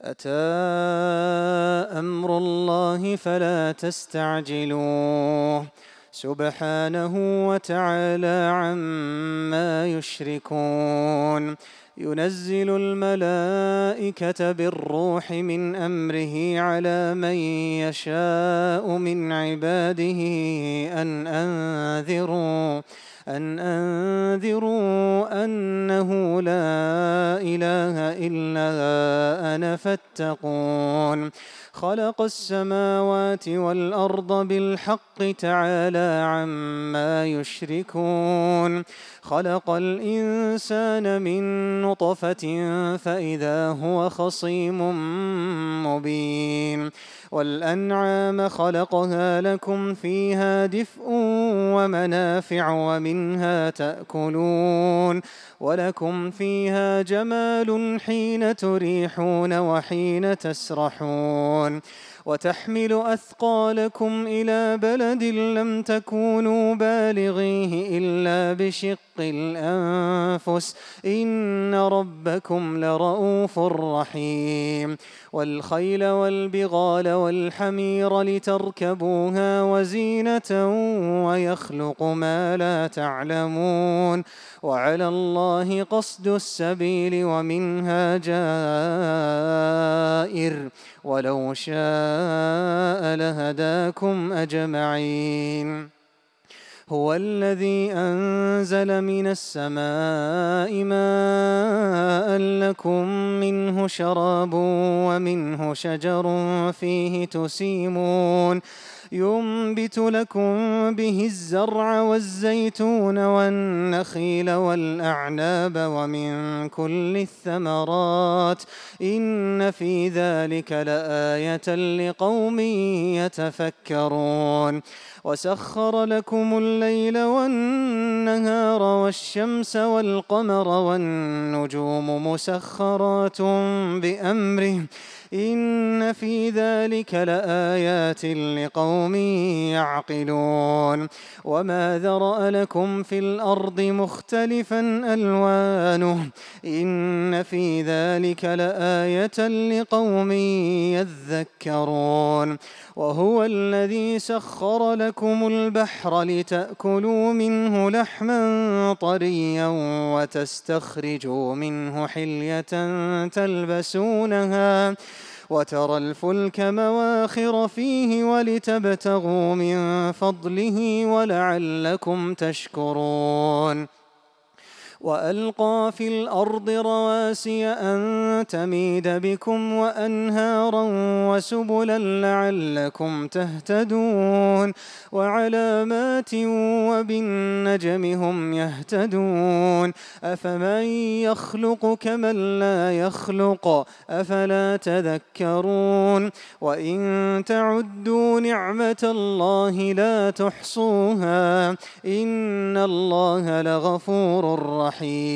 أتى أمر الله فلا تستعجلوه سبحانه وتعالى عما يشركون. ينزل الملائكة بالروح من أمره على من يشاء من عباده أن أنذروا أنه لا إله إلا أنا فاتقون. خلق السماوات والأرض بالحق تعالى عما يشركون. خلق الإنسان من نطفة فإذا هو خصيم مبين. والأنعام خلقها لكم فيها دفء ومنافع ومنها تأكلون ولكم فيها جمال حين تريحون وحين تسرحون. وتحمل أثقالكم إلى بلد لم تكونوا بالغيه إلا بشق الأنفس إن ربكم لرؤوف رحيم. والخيل والبغال والحمير لتركبوها وزينة ويخلق ما لا تعلمون وعلى الله قصد السبيل ومنها جائر ولو شاء لهداكم أجمعين. هو الذي أنزل من السماء ماء لكم منه شراب ومنه شجر فيه تسيمون ينبت لكم به الزرع والزيتون والنخيل والأعناب ومن كل الثمرات إن في ذلك لآية لقوم يتفكرون. وسخر لكم الليل والنهار والشمس والقمر والنجوم مسخرات بأمره إن في ذلك لآيات لقوم يعقلون. وما ذرأ لكم في الأرض مختلفا ألوانه إن في ذلك لآية لقوم يذكرون. وهو الذي سخر لكم البحر لتأكلوا منه لحما طريا وتستخرجوا منه حلية تلبسونها وترى الفلك مواخر فيه ولتبتغوا من فضله ولعلكم تشكرون. وألقى في الأرض رواسي أن تميد بكم وأنهارا وسبلا لعلكم تهتدون وعلامات وبالنجم هم يهتدون. أفمن يخلق كمن لا يخلق أفلا تذكرون. وإن تعدوا نعمة الله لا تحصوها إن الله لغفور رحيم.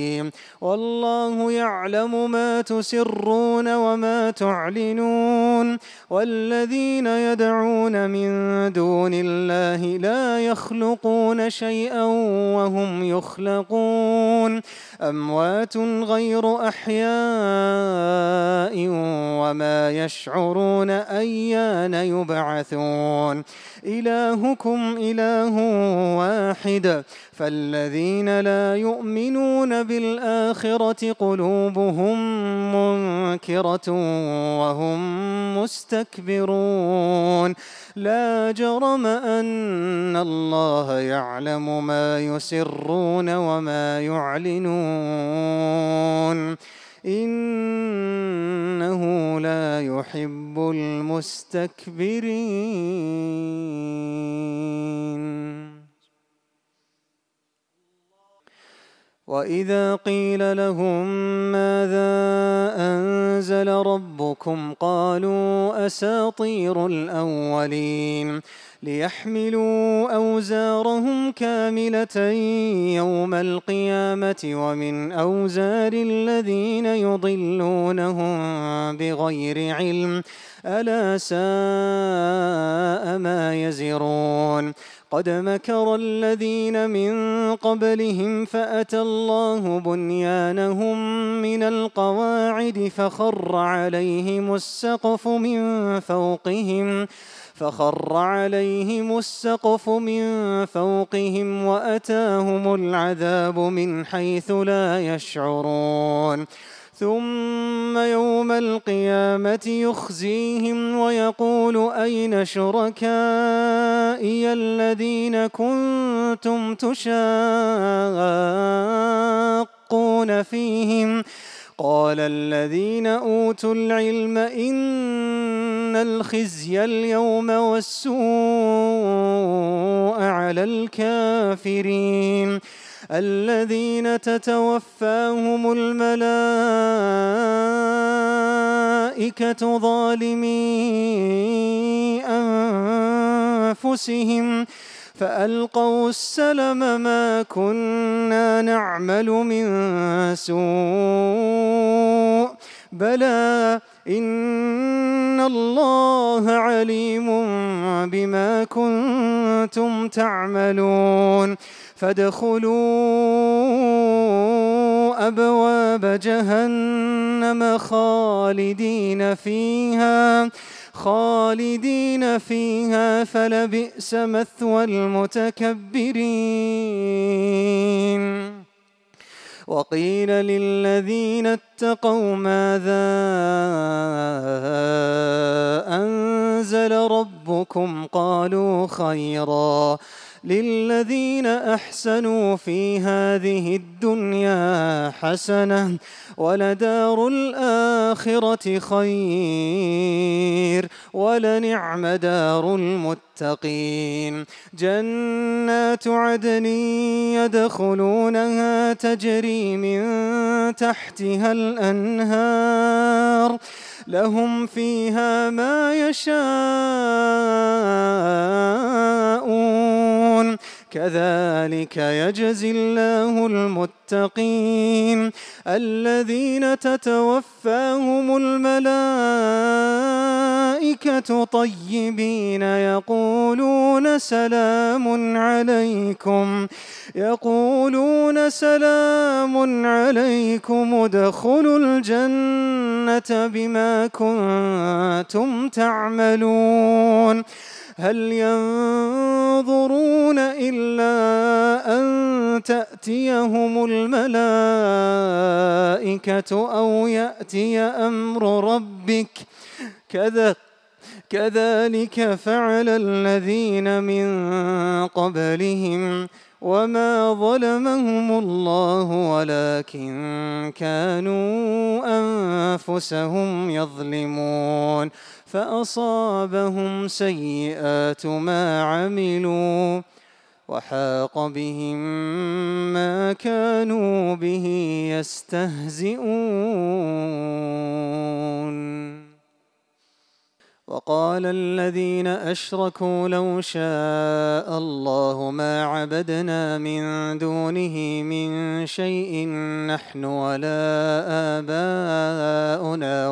والله يعلم ما تسرون وما تعلنون. والذين يدعون من دون الله لا يخلقون شيئا وهم يخلقون أموات غير أحياء وما يشعرون أيان يبعثون. إلهكم إله واحد فالذين لا يؤمنون بالآخرة قلوبهم منكرة وهم مستكبرون. لا جرم أن الله يعلم ما يسرون وما يعلنون إنه لا يحب المستكبرين. وإذا قيل لهم ماذا أنزل ربكم قالوا أساطير الأولين ليحملوا أوزارهم كاملة يوم القيامة ومن أوزار الذين يضلونهم بغير علم ألا ساء ما يزرون قد مكر الذين من قبلهم فأتى الله بنيانهم من القواعد فخر عليهم السقف من فوقهم وأتاهم العذاب من حيث لا يشعرون ثم يوم القيامة يخزيهم ويقول أين شركائي الذين كنتم تشاقون فيهم قال الذين أوتوا العلم إن الخزي اليوم والسوء على الكافرين الذين تتوفاهم الملائكة ظالمي أنفسهم فألقوا السلم ما كنا نعمل من سوء بلى إن الله عليم بما كنتم تعملون فادخلوا أبواب جهنم خالدين فيها فلبئس مثوى المتكبرين وقيل للذين اتقوا ماذا أنزل ربكم قالوا خيرا للذين أحسنوا في هذه الدنيا حسنة ولدار الآخرة خير ولنعم دار المتقين جنات عدن يدخلونها تجري من تحتها الأنهار لهم فيها ما يشاءون كذلك يجزي الله المتقين الذين تتوفاهم الملائكة طيبين يقولون سلام عليكم ادخلوا الجنة بما كنتم تعملون هل ينظرون إلا أن تأتيهم الملائكة أو يأتي أمر ربك كذلك فعل الذين من قبلهم وما ظلمهم الله ولكن كانوا أنفسهم يظلمون فأصابهم سيئات ما عملوا وحاق بهم ما كانوا به يستهزئون وقال الذين أشركوا لو شاء الله ما عبدنا من دونه من شيء نحن ولا آباؤنا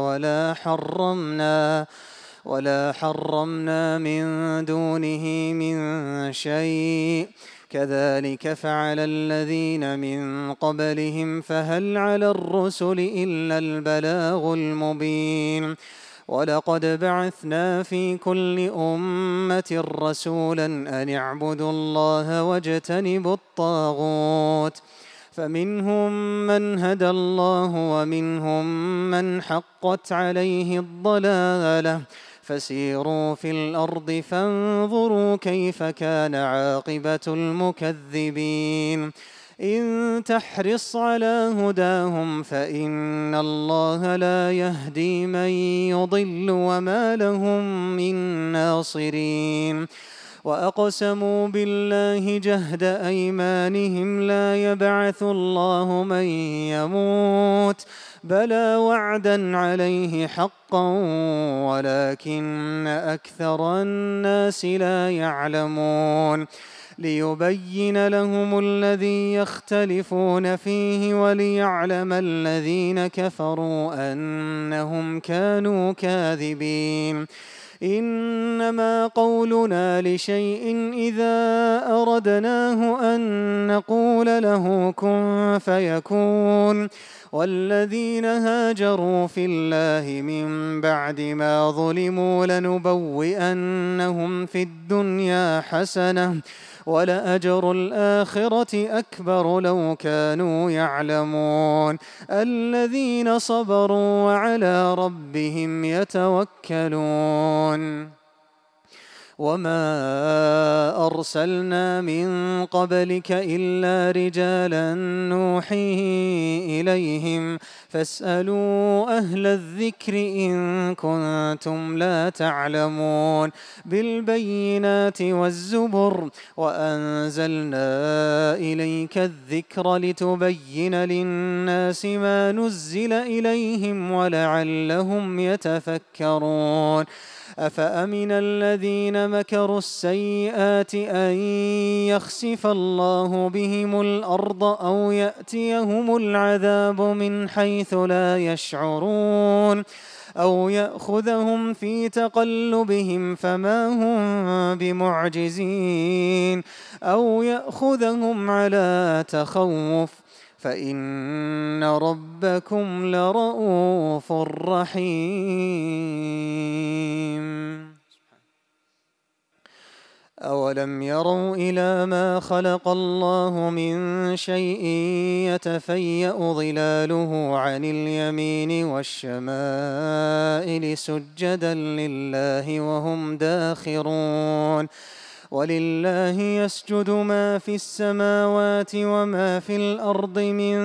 ولا حرمنا من دونه من شيء كذلك فعل الذين من قبلهم فهل على الرسل إلا البلاغ المبين ولقد بعثنا في كل أمة رسولا أن اعبدوا الله واجتنبوا الطاغوت فمنهم من هدى الله ومنهم من حقت عليه الضلالة فسيروا في الأرض فانظروا كيف كان عاقبة المكذبين إن تحرص على هداهم فإن الله لا يهدي من يضل وما لهم من ناصرين وأقسموا بالله جهد أيمانهم لا يبعث الله من يموت بلى وعدا عليه حقا ولكن أكثر الناس لا يعلمون ليبين لهم الذي يختلفون فيه وليعلم الذين كفروا أنهم كانوا كاذبين إنما قولنا لشيء إذا أردناه أن نقول له كن فيكون والذين هاجروا في الله من بعد ما ظلموا لنبوئنهم في الدنيا حسنة ولأجر الآخرة أكبر لو كانوا يعلمون الذين صبروا وعلى ربهم يتوكلون وما أرسلنا من قبلك إلا رجالا نوحي إليهم فاسألوا أهل الذكر إن كنتم لا تعلمون بالبينات والزبر وأنزلنا إليك الذكر لتبين للناس ما نزل إليهم ولعلهم يتفكرون أفأمن الذين مكروا السيئات أن يخسف الله بهم الأرض أو يأتيهم العذاب من حيث لا يشعرون أو يأخذهم في تقلبهم فما هم بمعجزين أو يأخذهم على تخوف فإن ربكم لرؤوف رحيم أولم يروا إلى ما خلق الله من شيء يتفيأ ظلاله عن اليمين والشمائل سجدا لله وهم داخرون ولله يسجد ما في السماوات وما في الأرض من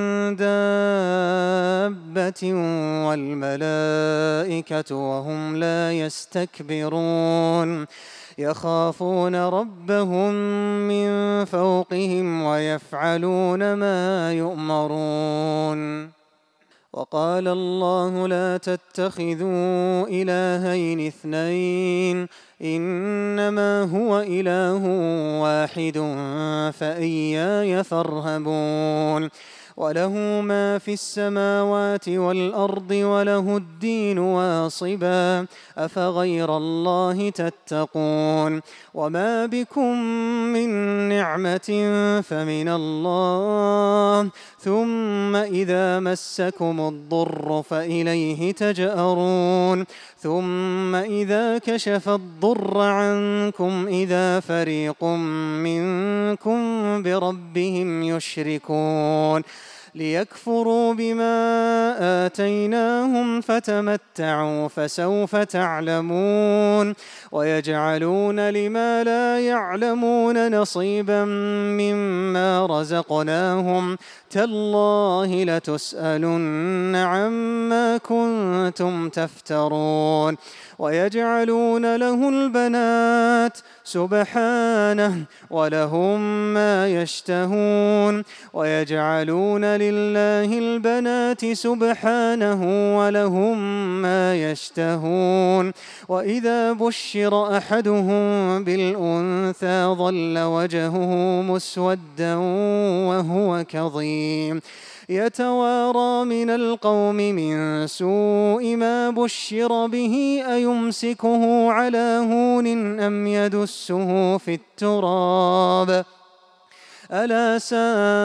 دابة والملائكة وهم لا يستكبرون يخافون ربهم من فوقهم ويفعلون ما يؤمرون وقال الله لا تتخذوا إلهين اثنين إنما هو إله واحد فإياي فارهبون وله ما في السماوات والأرض وله الدين واصبا أفغير الله تتقون وما بكم من نعمة فمن الله ثم إذا مسكم الضر فإليه تجأرون ثم إذا كشف الضر عنكم إذا فريق منكم بربهم يشركون ليكفروا بما آتيناهم فتمتعوا فسوف تعلمون ويجعلون لما لا يعلمون نصيبا مما رزقناهم تالله لتسألن عما كنتم تفترون ويجعلون له البنات سبحانه ولهم ما يشتهون ويجعلون لله البنات سبحانه ولهم ما يشتهون وإذا بشر أحدهم بالأنثى ظل وجهه مسودا وهو كظيم يتوارى من القوم من سوء ما بشر به أيمسكه على هون أم يدسه في التراب ألا ساء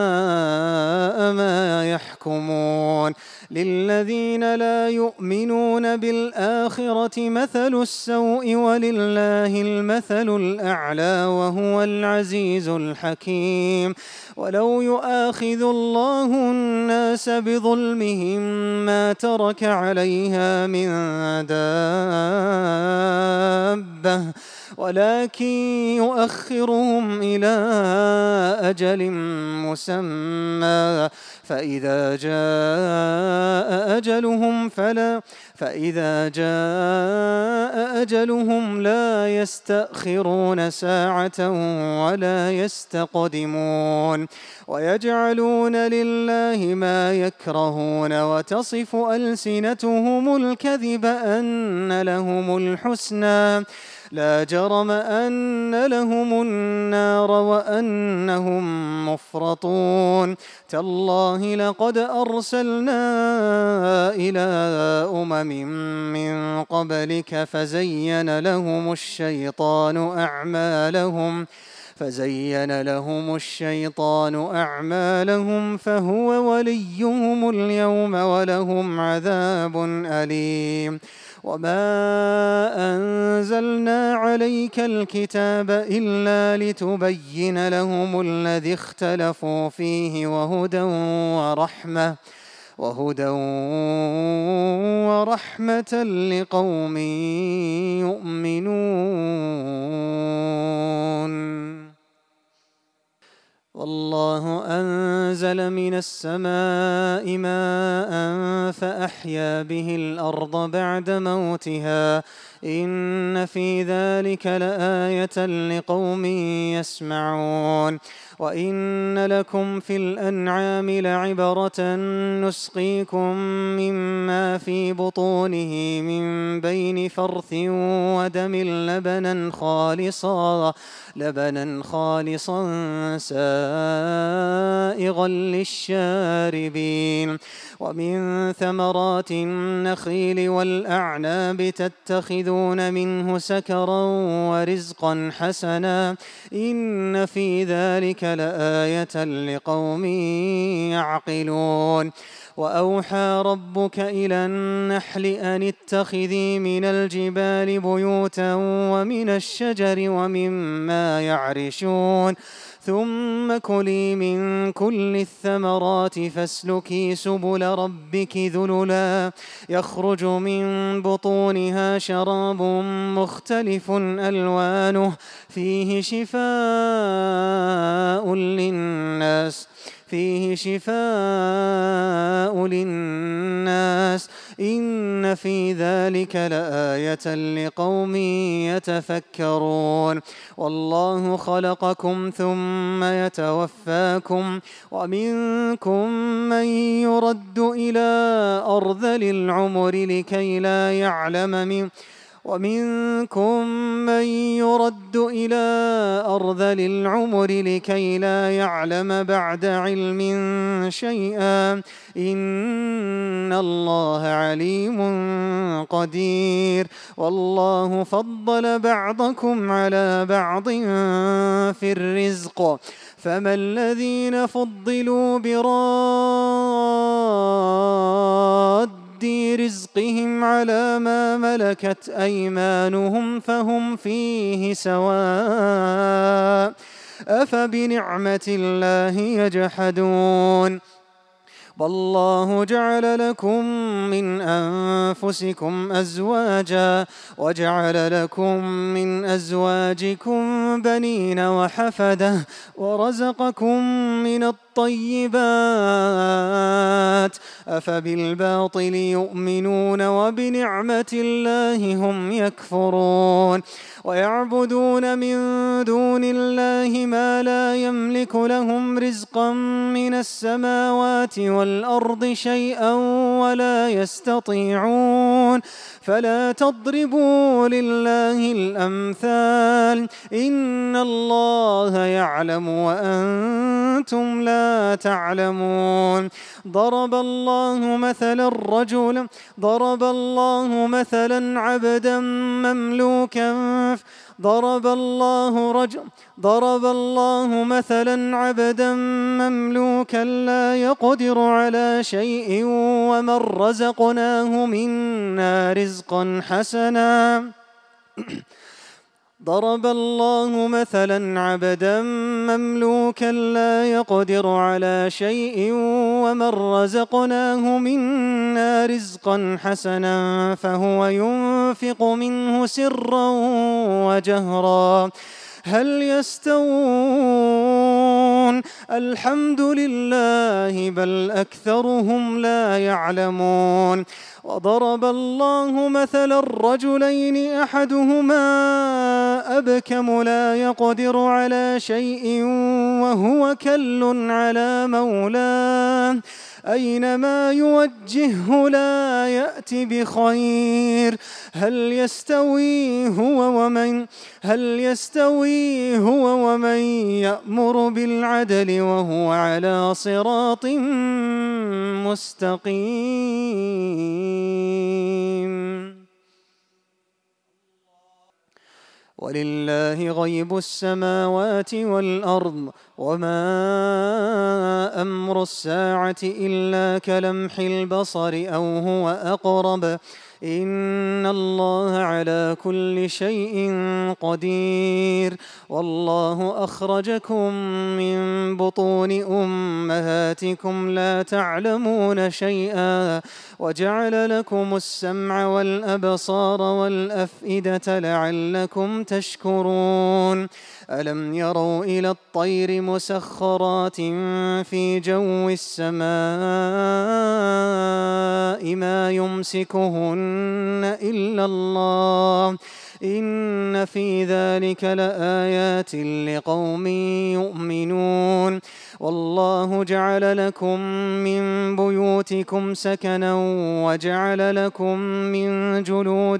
ما يحكمون للذين لا يؤمنون بالآخرة مثل السوء ولله المثل الأعلى وهو العزيز الحكيم ولو يؤاخذ الله الناس بظلمهم ما ترك عليها من دابة ولكن يؤخرهم إلى أجل مسمى فإذا جاء أجلهم لا يستأخرون ساعة ولا يستقدمون ويجعلون لله ما يكرهون وتصف ألسنتهم الكذب أن لهم الحسنى لا جرم أن لهم النار وأنهم مفرطون تالله لقد أرسلنا إلى أمم من قبلك فزين لهم الشيطان أعمالهم فهو وليهم اليوم ولهم عذاب أليم وما أنزلنا عليك الكتاب إلا لتبين لهم الذي اختلفوا فيه وهدى ورحمة لقوم يؤمنون والله أنزل من السماء ماء فأحيا به الأرض بعد موتها إن في ذلك لآية لقوم يسمعون وإن لكم في الأنعام لعبرة نسقيكم مما في بطونه من بين فرث ودم لبنا خالصا سائغا للشاربين ومن ثمرات النخيل والأعناب تتخذون منه سكرا ورزقا حسنا إن في ذلك لآية لقوم يعقلون وأوحى ربك إلى النحل أن اتخذي من الجبال بيوتا ومن الشجر ومما يعرشون ثم كلي من كل الثمرات فاسلكي سبل ربك ذللا يخرج من بطونها شراب مختلف ألوانه فيه شفاء للناس إن في ذلك لآية لقوم يتفكرون والله خلقكم ثم يتوفاكم ومنكم من يرد إلى أرذل العمر لكي لا يعلم بعد علم شيئا إن الله عليم قدير والله فضل بعضكم على بعض في الرزق فما الذين فضلوا براد رزقهم على ما ملكت أيمانهم فهم فيه سواء أفبنعمة الله يجحدون والله جعل لكم من أنفسكم أزواجا وجعل لكم من أزواجكم بنين وحفدة ورزقكم من الطيبات أفبالباطل يؤمنون وبنعمة الله هم يكفرون ويعبدون من دون الله ما لا يملك لهم رزقا من السماوات والأرض شيئا ولا يستطيعون فلا تضربوا لله الأمثال إن الله يعلم وأنتم لا تعلمون ضرب الله مثلا عبدا مملوكا لا يقدر على شيء ومن رزقناه منا رزقا حسنا ضرب الله مثلا عبدا مملوكا لا يقدر على شيء ومن رزقناه منا رزقا حسنا فهو ينفق منه سرا وجهرا هل يستوون الحمد لله بل أكثرهم لا يعلمون وضرب الله مثلا الرجلين أحدهما أبكم لا يقدر على شيء وهو كل على مولاه أينما يوجهه لا يأت بخير هل يستوي هو ومن يأمر بالعدل وهو على صراط مستقيم ولله غيب السماوات والأرض وما أمر الساعة إلا كلمح البصر أو هو أقرب إن الله على كل شيء قدير والله أخرجكم من بطون أمهاتكم لا تعلمون شيئا وجعل لكم السمع والأبصار والأفئدة لعلكم تشكرون ألم يروا إلى الطير مسخرات في جو السماء ما يمسكهن إلا الله إن في ذلك لآيات لقوم يؤمنون والله جعل لكم من بيوتكم سكنا وجعل لكم من جلود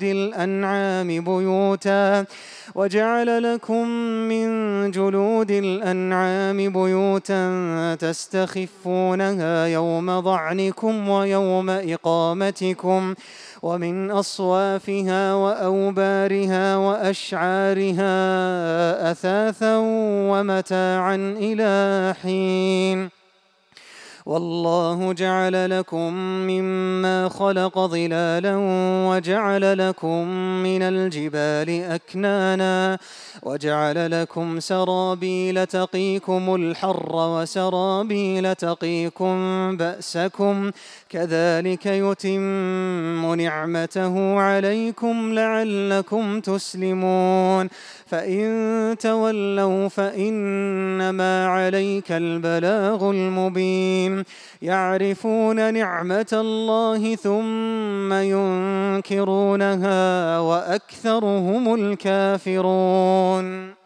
الأنعام بيوتا تستخفونها يوم ظعنكم ويوم إقامتكم ومن أصوافها وأوبارها وأشعارها أثاثا ومتاعا إلى حين والله جعل لكم مما خلق ظلالا وجعل لكم من الجبال أكنانا وجعل لكم سرابيل تقيكم الحر وسرابيل تقيكم بأسكم كذلك يتم نعمته عليكم لعلكم تسلمون فإن تولوا فإنما عليك البلاغ المبين يعرفون نعمة الله ثم ينكرونها وأكثرهم الكافرون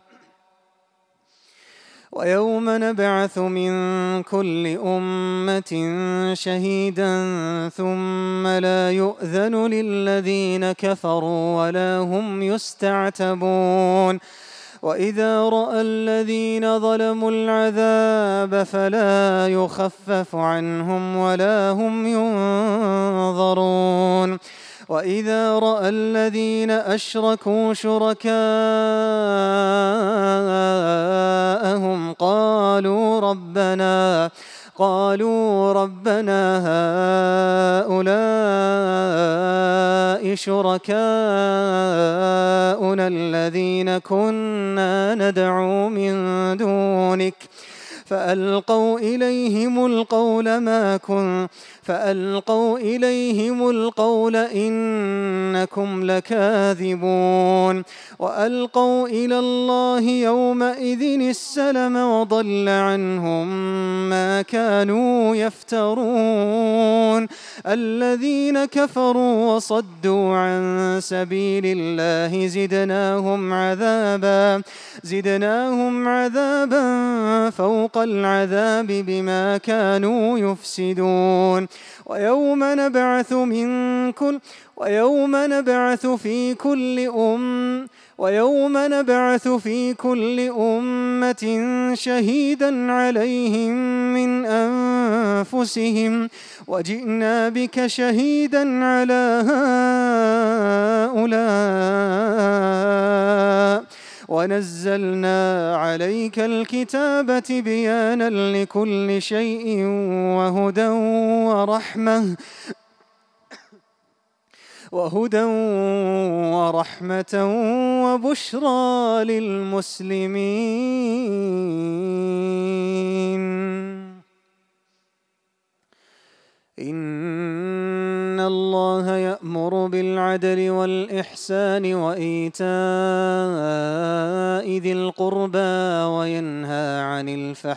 ويوم نبعث من كل أمة شهيدا ثم لا يؤذن للذين كفروا ولا هم يستعتبون وإذا رأى الذين ظلموا العذاب فلا يخفف عنهم ولا هم ينظرون وإذا رأى الذين أشركوا شركاءهم قالوا ربنا هؤلاء شركاؤنا الذين كنا ندعو من دونك فألقوا إليهم القول إنكم لكاذبون وألقوا إلى الله يومئذ السلم وضل عنهم ما كانوا يفترون الذين كفروا وصدوا عن سبيل الله زدناهم عذابا فوق العذاب بما كانوا يفسدون ويوم نبعث في كل أمة شهيدا عليهم من أنفسهم وجئنا بك شهيدا على هؤلاء ونزلنا عليك الكتاب تبيانا لكل شيء وهدى ورحمة وبشرى للمسلمين. إن الله يأمر بالعدل والإحسان وإيتاء ذي القربى وينهى عن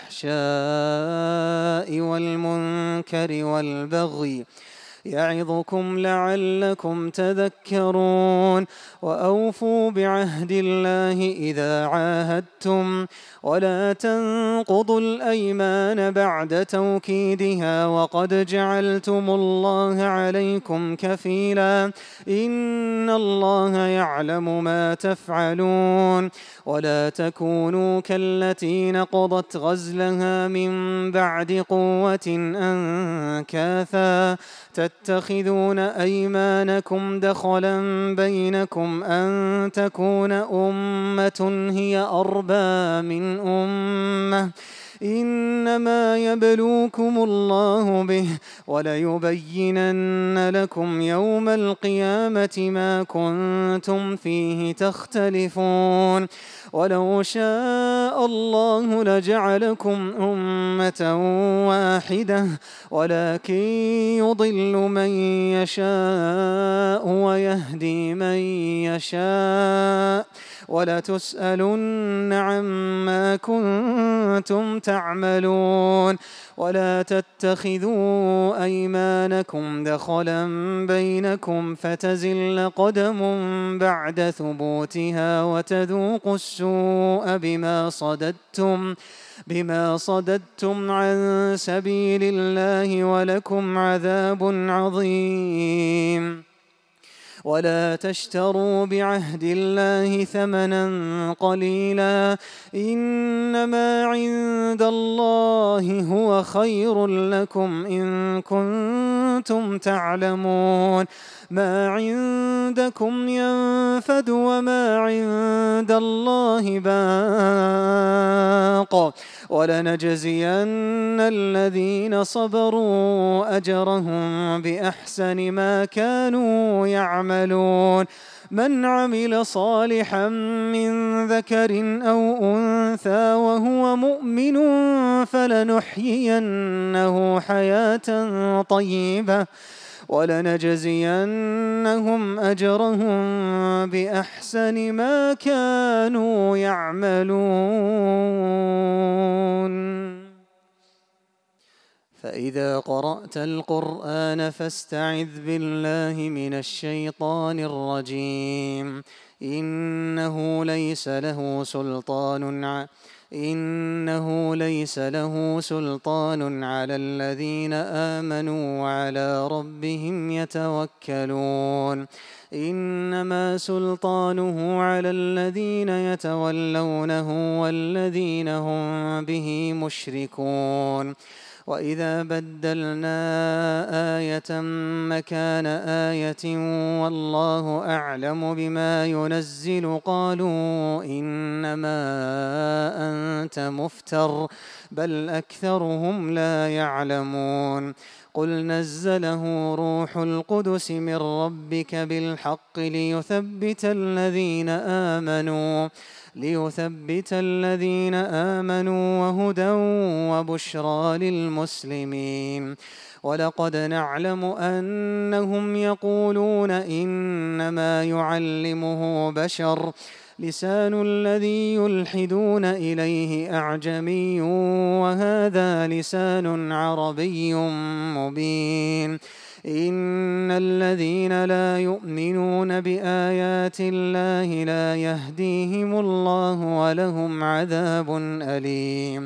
الفحشاء والمنكر والبغي يعظكم لعلكم تذكرون. وأوفوا بعهد الله إذا عاهدتم ولا تنقضوا الأيمان بعد توكيدها وقد جعلتم الله عليكم كفيلا إن الله يعلم ما تفعلون. ولا تكونوا كالتي نقضت غزلها من بعد قوة أنكاثا تتخذون أيمانكم دخلا بينكم أن تكون أمة هي أربى من أمة إنما يبلوكم الله به وليبينن لكم يوم القيامة ما كنتم فيه تختلفون. ولو شاء الله لجعلكم أمة واحدة ولكن يضل من يشاء ويهدي من يشاء ولتسألن عما كنتم تعملون. ولا تتخذوا أيمانكم دخلا بينكم فتزل قدم بعد ثبوتها وتذوقوا السوء بما صددتم عن سبيل الله ولكم عذاب عظيم. ولا تشتروا بعهد الله ثمنا قليلا إنما عند الله هو خير لكم إن كنتم تعلمون. ما عندكم ينفد وما عند الله باق ولنجزين الذين صبروا أجرهم بأحسن ما كانوا يعملون. من عمل صالحا من ذكر أو أنثى وهو مؤمن فلنحيينه حياة طيبة ولنجزينهم أجرهم بأحسن ما كانوا يعملون. فإذا قرأت القرآن فاستعذ بالله من الشيطان الرجيم إنه ليس له سلطان على الذين آمنوا وعلى ربهم يتوكلون. إنما سلطانه على الذين يتولونه والذين هم به مشركون. وإذا بدلنا آية مكان آية والله أعلم بما ينزل قالوا إنما أنت مفتر بل أكثرهم لا يعلمون. قل نزله روح القدس من ربك بالحق ليثبت الذين آمنوا وهدى وبشرى للمسلمين. ولقد نعلم أنهم يقولون إنما يعلمه بشر لسان الذي يلحدون إليه أعجمي وهذا لسان عربي مبين. إن الذين لا يؤمنون بآيات الله لا يهديهم الله ولهم عذاب أليم.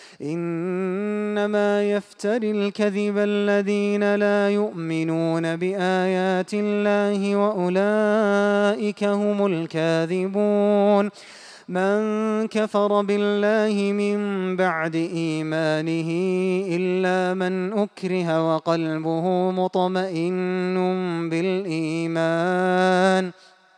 إنما يفتري الكذب الذين لا يؤمنون بآيات الله وأولئك هم الكاذبون. من كفر بالله من بعد إيمانه إلا من أكره وقلبه مطمئن بالإيمان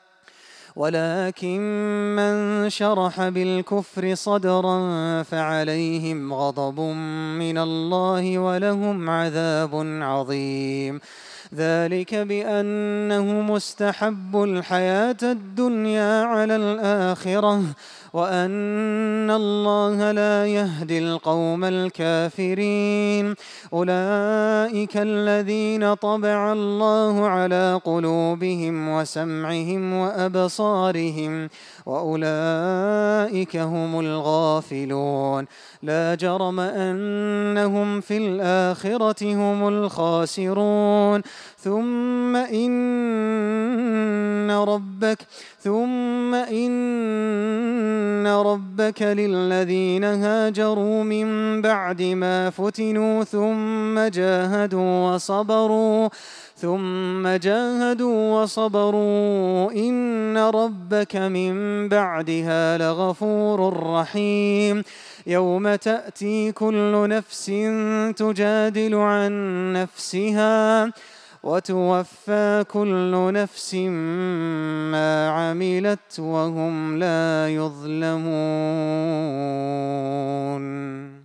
ولكن من شرح بالكفر صدرا فعليهم غضب من الله ولهم عذاب عظيم. ذلك بأنه مستحب الحياة الدنيا على الآخرة وأن الله لا يهدي القوم الكافرين. أولئك الذين طبع الله على قلوبهم وسمعهم وأبصارهم وأولئك هم الغافلون. لا جرم أنهم في الآخرة هم الخاسرون. ثم إن ربك للذين هاجروا من بعد ما فتنوا ثم جاهدوا وصبروا إن ربك من بعدها لغفور رحيم. يوم تأتي كل نفس تجادل عن نفسها وتوفى كل نفس ما عملت وهم لا يظلمون.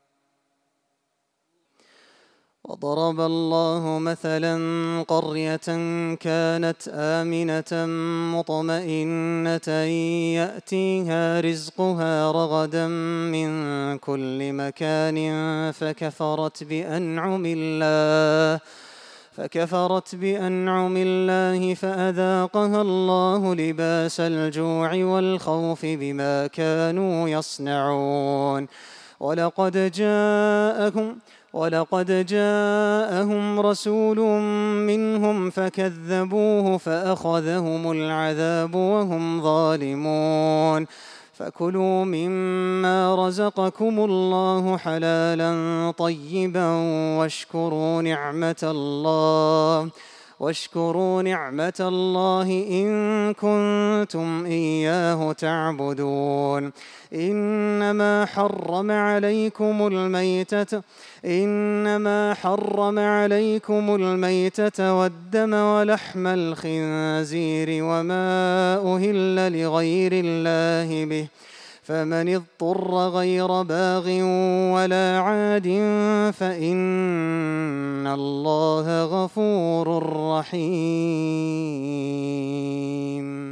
وضرب الله مثلا قرية كانت آمنة مطمئنة يأتيها رزقها رغدا من كل مكان فكفرت بأنعم الله فأذاقها الله لباس الجوع والخوف بما كانوا يصنعون. ولقد جاءهم رسول منهم فكذبوه فأخذهم العذاب وهم ظالمون. فكلوا مما رزقكم الله حلالا طيبا واشكروا نعمة الله إن كنتم إياه تعبدون. إنما حرم عليكم الميتة والدم ولحم الخنزير وما أهل لغير الله به فمن اضطر غير باغ ولا عاد فإن الله غفور رحيم.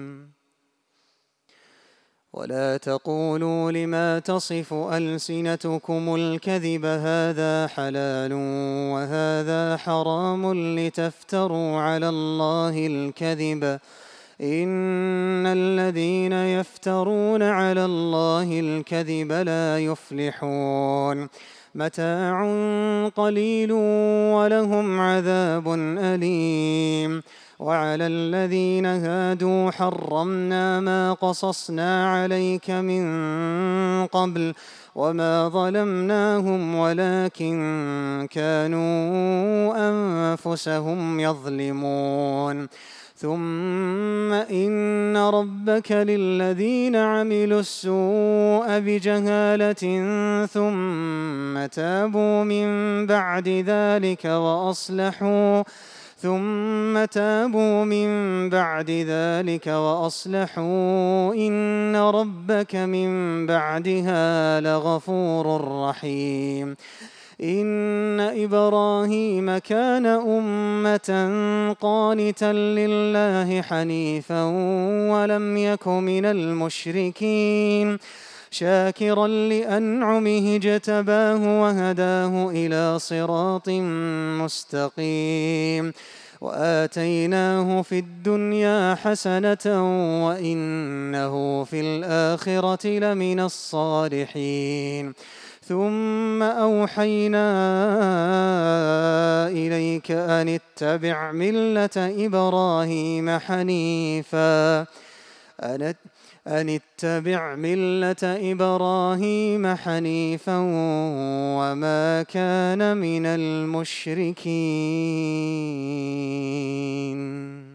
ولا تقولوا لما تصف ألسنتكم الكذب هذا حلال وهذا حرام لتفتروا على الله الكذب إن الذين يفترون على الله الكذب لا يفلحون. متاع قليل ولهم عذاب أليم. وعلى الذين هادوا حرمنا ما قصصنا عليك من قبل وما ظلمناهم ولكن كانوا أنفسهم يظلمون. ثم إن ربك للذين عملوا السوء بجهالة ثم تابوا من بعد ذلك وأصلحوا إن ربك من بعدها لغفور رحيم. إن إبراهيم كان أمة قانتا لله حنيفا ولم يك من المشركين شاكرا لأنعمه اجتباه وهداه إلى صراط مستقيم. وآتيناه في الدنيا حسنة وإنه في الآخرة لمن الصالحين. ثم أوحينا إليك أن اتبع ملة إبراهيم حنيفا وما كان من المشركين.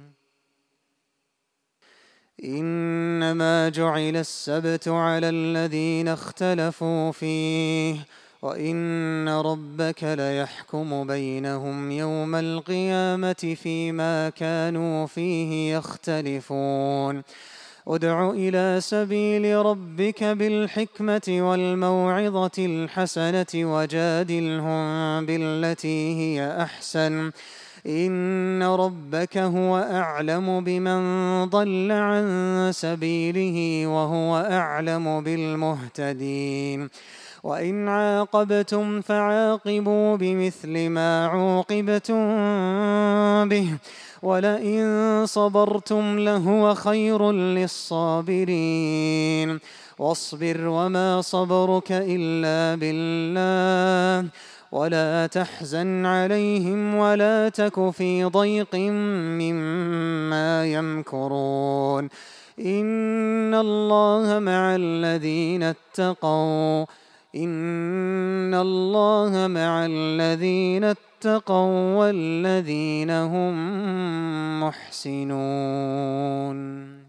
إنما جعل السبت على الذين اختلفوا فيه وإن ربك ليحكم بينهم يوم القيامة فيما كانوا فيه يختلفون. ادع إلى سبيل ربك بالحكمة والموعظة الحسنة وجادلهم بالتي هي أحسن إن ربك هو أعلم بمن ضل عن سبيله وهو أعلم بالمهتدين وإن عاقبتم فعاقبوا بمثل ما عوقبتم به ولئن صبرتم لهو خير للصابرين واصبر وما صبرك إلا بالله ولا تحزن عليهم ولا تك في ضيق مما يمكرون إن الله مع الذين اتقوا والذين هم محسنون.